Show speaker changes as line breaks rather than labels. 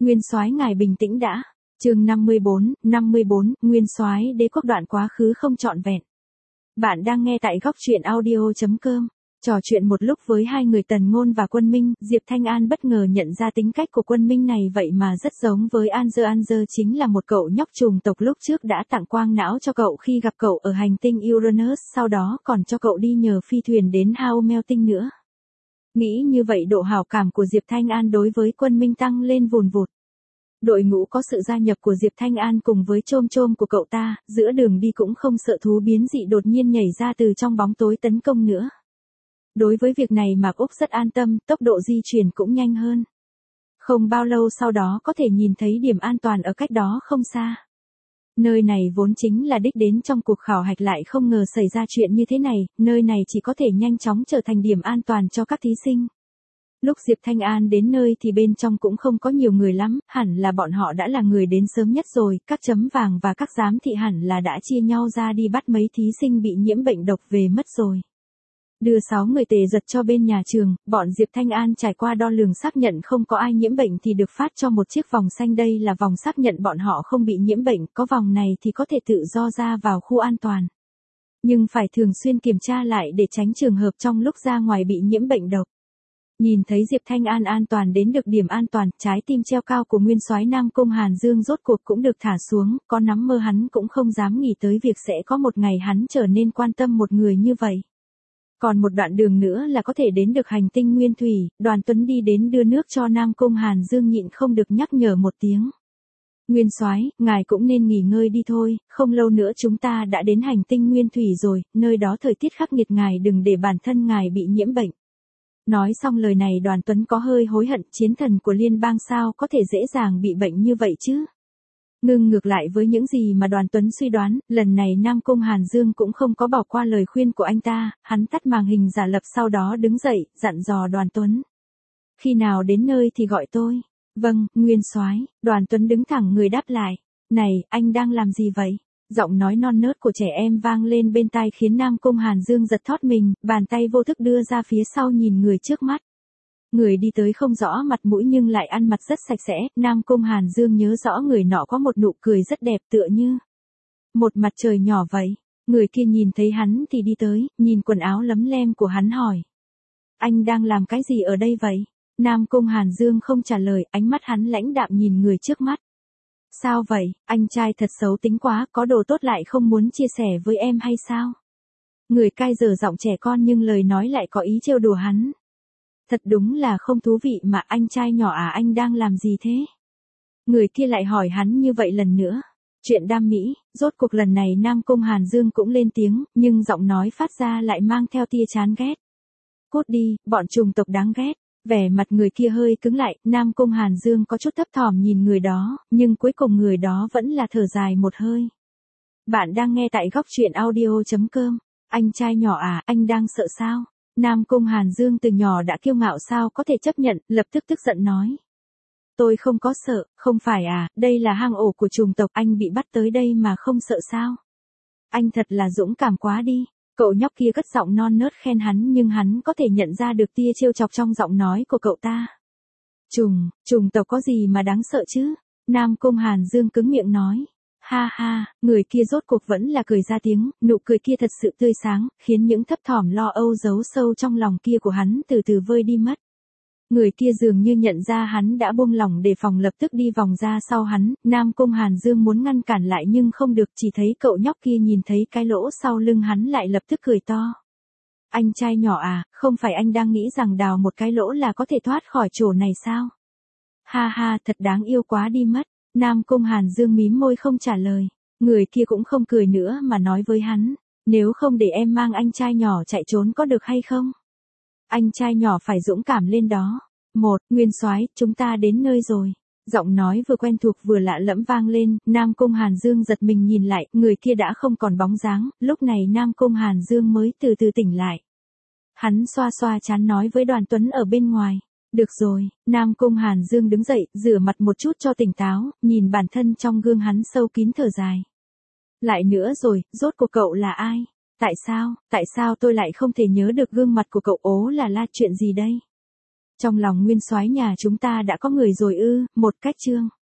Nguyên soái ngài bình tĩnh đã. Chương 54, Nguyên soái đế quốc đoạn quá khứ không trọn vẹn. Bạn đang nghe tại góc truyện audio.com. Trò chuyện một lúc với hai người Tần Ngôn và Quân Minh, Diệp Thanh An bất ngờ nhận ra tính cách của Quân Minh này vậy mà rất giống với Anzer. Anzer chính là một cậu nhóc trùng tộc lúc trước đã tặng quang não cho cậu khi gặp cậu ở hành tinh Uranus, sau đó còn cho cậu đi nhờ phi thuyền đến Haumel tinh nữa. Nghĩ như vậy độ hảo cảm của Diệp Thanh An đối với Quân Minh tăng lên vùn vụt. Đội ngũ có sự gia nhập của Diệp Thanh An cùng với chôm chôm của cậu ta, giữa đường đi cũng không sợ thú biến dị đột nhiên nhảy ra từ trong bóng tối tấn công nữa. Đối với việc này Mạc Úc rất an tâm, tốc độ di chuyển cũng nhanh hơn. Không bao lâu sau đó có thể nhìn thấy điểm an toàn ở cách đó không xa. Nơi này vốn chính là đích đến trong cuộc khảo hạch lại không ngờ xảy ra chuyện như thế này, nơi này chỉ có thể nhanh chóng trở thành điểm an toàn cho các thí sinh. Lúc Diệp Thanh An đến nơi thì bên trong cũng không có nhiều người lắm, hẳn là bọn họ đã là người đến sớm nhất rồi, các chấm vàng và các giám thị hẳn là đã chia nhau ra đi bắt mấy thí sinh bị nhiễm bệnh độc về mất rồi. Đưa 6 người tề giật cho bên nhà trường, bọn Diệp Thanh An trải qua đo lường xác nhận không có ai nhiễm bệnh thì được phát cho một chiếc vòng xanh, đây là vòng xác nhận bọn họ không bị nhiễm bệnh, có vòng này thì có thể tự do ra vào khu an toàn. Nhưng phải thường xuyên kiểm tra lại để tránh trường hợp trong lúc ra ngoài bị nhiễm bệnh độc. Nhìn thấy Diệp Thanh An an toàn đến được điểm an toàn, trái tim treo cao của nguyên soái Nam Cung Hàn Dương rốt cuộc cũng được thả xuống, có nắm mơ hắn cũng không dám nghĩ tới việc sẽ có một ngày hắn trở nên quan tâm một người như vậy. Còn một đoạn đường nữa là có thể đến được hành tinh Nguyên Thủy, Đoàn Tuấn đi đến đưa nước cho Nam Cung Hàn Dương nhịn không được nhắc nhở một tiếng. Nguyên soái, ngài cũng nên nghỉ ngơi đi thôi, không lâu nữa chúng ta đã đến hành tinh Nguyên Thủy rồi, nơi đó thời tiết khắc nghiệt, ngài đừng để bản thân ngài bị nhiễm bệnh. Nói xong lời này Đoàn Tuấn có hơi hối hận, chiến thần của liên bang sao có thể dễ dàng bị bệnh như vậy chứ. Ngược lại với những gì mà Đoàn Tuấn suy đoán, lần này Nam Cung Hàn Dương cũng không có bỏ qua lời khuyên của anh ta, hắn tắt màn hình giả lập sau đó đứng dậy, dặn dò Đoàn Tuấn. Khi nào đến nơi thì gọi tôi. Vâng, Nguyên soái. Đoàn Tuấn đứng thẳng người đáp lại. Này, anh đang làm gì vậy? Giọng nói non nớt của trẻ em vang lên bên tai khiến Nam Cung Hàn Dương giật thót mình, bàn tay vô thức đưa ra phía sau nhìn người trước mắt. Người đi tới không rõ mặt mũi nhưng lại ăn mặc rất sạch sẽ, Nam Cung Hàn Dương nhớ rõ người nọ có một nụ cười rất đẹp tựa như một mặt trời nhỏ vậy. Người kia nhìn thấy hắn thì đi tới, nhìn quần áo lấm lem của hắn hỏi. Anh đang làm cái gì ở đây vậy? Nam Cung Hàn Dương không trả lời, ánh mắt hắn lãnh đạm nhìn người trước mắt. Sao vậy, anh trai thật xấu tính quá, có đồ tốt lại không muốn chia sẻ với em hay sao? Người cai dở giọng trẻ con nhưng lời nói lại có ý trêu đùa hắn. Thật đúng là không thú vị mà, anh trai nhỏ à, anh đang làm gì thế? Người kia lại hỏi hắn như vậy lần nữa. Chuyện đam mỹ, rốt cuộc lần này Nam Cung Hàn Dương cũng lên tiếng, nhưng giọng nói phát ra lại mang theo tia chán ghét. Cút đi, bọn trùng tộc đáng ghét. Vẻ mặt người kia hơi cứng lại, Nam Cung Hàn Dương có chút thấp thỏm nhìn người đó, nhưng cuối cùng người đó vẫn là thở dài một hơi. Bạn đang nghe tại góc truyện audio.com. Anh trai nhỏ à, anh đang sợ sao? Nam Cung Hàn Dương từ nhỏ đã kiêu ngạo sao có thể chấp nhận, lập tức tức giận nói. Tôi không có sợ, không phải à, đây là hang ổ của trùng tộc, anh bị bắt tới đây mà không sợ sao? Anh thật là dũng cảm quá đi. Cậu nhóc kia cất giọng non nớt khen hắn nhưng hắn có thể nhận ra được tia trêu chọc trong giọng nói của cậu ta. Trùng tộc có gì mà đáng sợ chứ? Nam Cung Hàn Dương cứng miệng nói. Ha ha, người kia rốt cuộc vẫn là cười ra tiếng, nụ cười kia thật sự tươi sáng, khiến những thấp thỏm lo âu giấu sâu trong lòng kia của hắn từ từ vơi đi mất. Người kia dường như nhận ra hắn đã buông lỏng đề phòng lập tức đi vòng ra sau hắn, Nam Cung Hàn Dương muốn ngăn cản lại nhưng không được, chỉ thấy cậu nhóc kia nhìn thấy cái lỗ sau lưng hắn lại lập tức cười to. Anh trai nhỏ à, không phải anh đang nghĩ rằng đào một cái lỗ là có thể thoát khỏi chỗ này sao? Ha ha, thật đáng yêu quá đi mất. Nam Cung Hàn Dương mím môi không trả lời. Người kia cũng không cười nữa mà nói với hắn. Nếu không để em mang anh trai nhỏ chạy trốn có được hay không? Anh trai nhỏ phải dũng cảm lên đó. Nguyên soái, chúng ta đến nơi rồi. Giọng nói vừa quen thuộc vừa lạ lẫm vang lên, Nam Cung Hàn Dương giật mình nhìn lại, người kia đã không còn bóng dáng, lúc này Nam Cung Hàn Dương mới từ từ tỉnh lại. Hắn xoa xoa trán nói với Đoàn Tuấn ở bên ngoài. Được rồi, Nam Cung Hàn Dương đứng dậy, rửa mặt một chút cho tỉnh táo, nhìn bản thân trong gương hắn sâu kín thở dài. Lại nữa rồi, rốt cuộc cậu là ai? Tại sao tôi lại không thể nhớ được gương mặt của cậu? Ố là chuyện gì đây? Trong lòng nguyên soái nhà chúng ta đã có người rồi ư, một cách chương.